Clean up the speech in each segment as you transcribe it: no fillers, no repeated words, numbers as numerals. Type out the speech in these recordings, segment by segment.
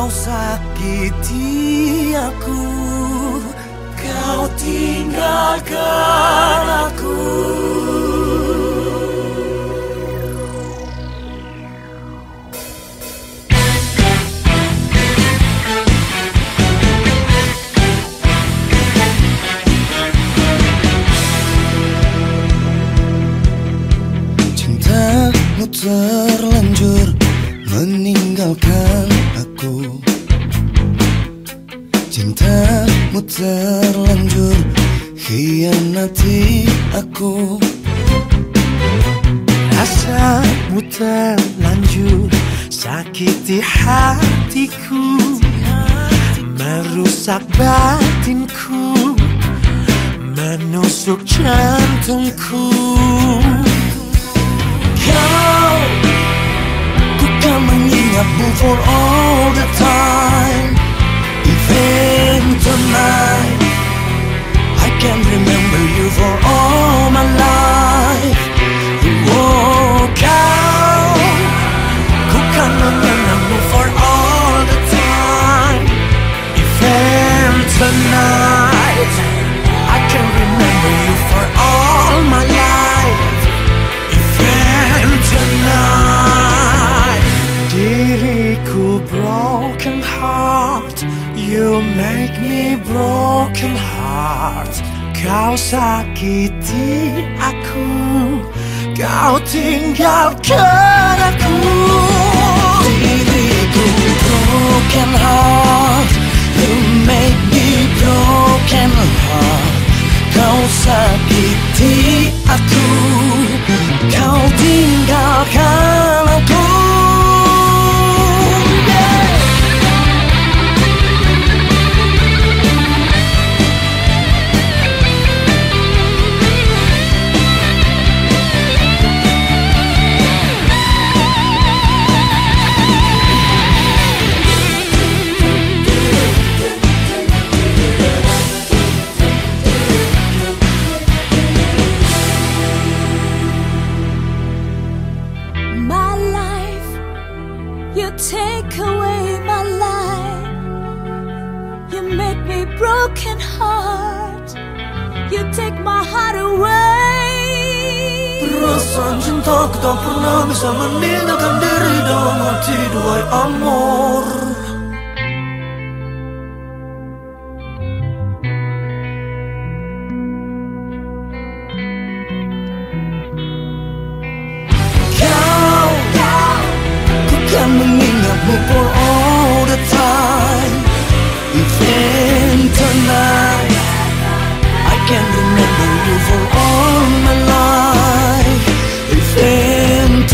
Kau sakiti aku, kau tinggalkan aku. Cintamu terlanjur meninggalkan aku. Cintamu terlanjur khianati aku. Rasamu terlanjur sakiti hatiku, merusak batinku, menusuk jantungku. Ku kan mengingatmu for all the time. Even tonight I can remember you for all my life. Oh, ku kan mengenangmu for all the time. Even tonight I can remember you for all my life. Even tonight. Diriku broken heart, you make me broken heart. Kau sakiti aku, kau tinggalkan aku. Diriku broken heart, you make me broken heart. Kau sakiti aku, kau tinggalkan aku. You take away my life, you make me broken heart, you take my heart away. Perasaan cintaku tak pernah bisa meninggalkan diri dalam hati, duhai amor. Mengingatmu for all the time. Even tonight I can remember you for all my life. Even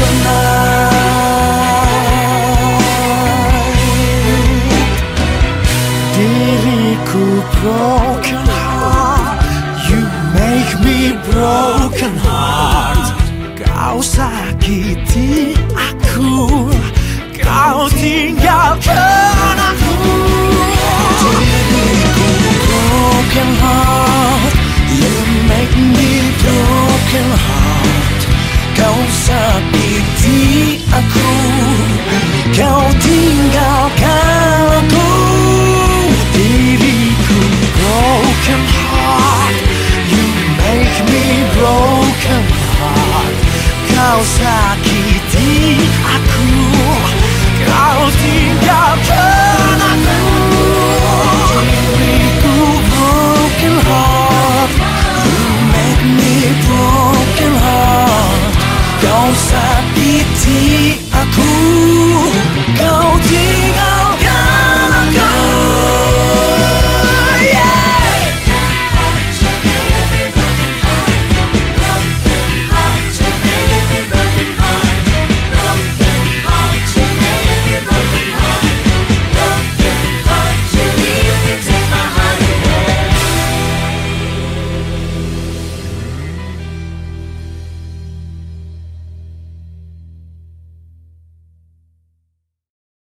tonight. Diriku broken heart, you make me broken heart. Kau sakiti aku, kau tinggalkan aku. Diriku broken heart, you make me broken heart. Kau sakiti aku,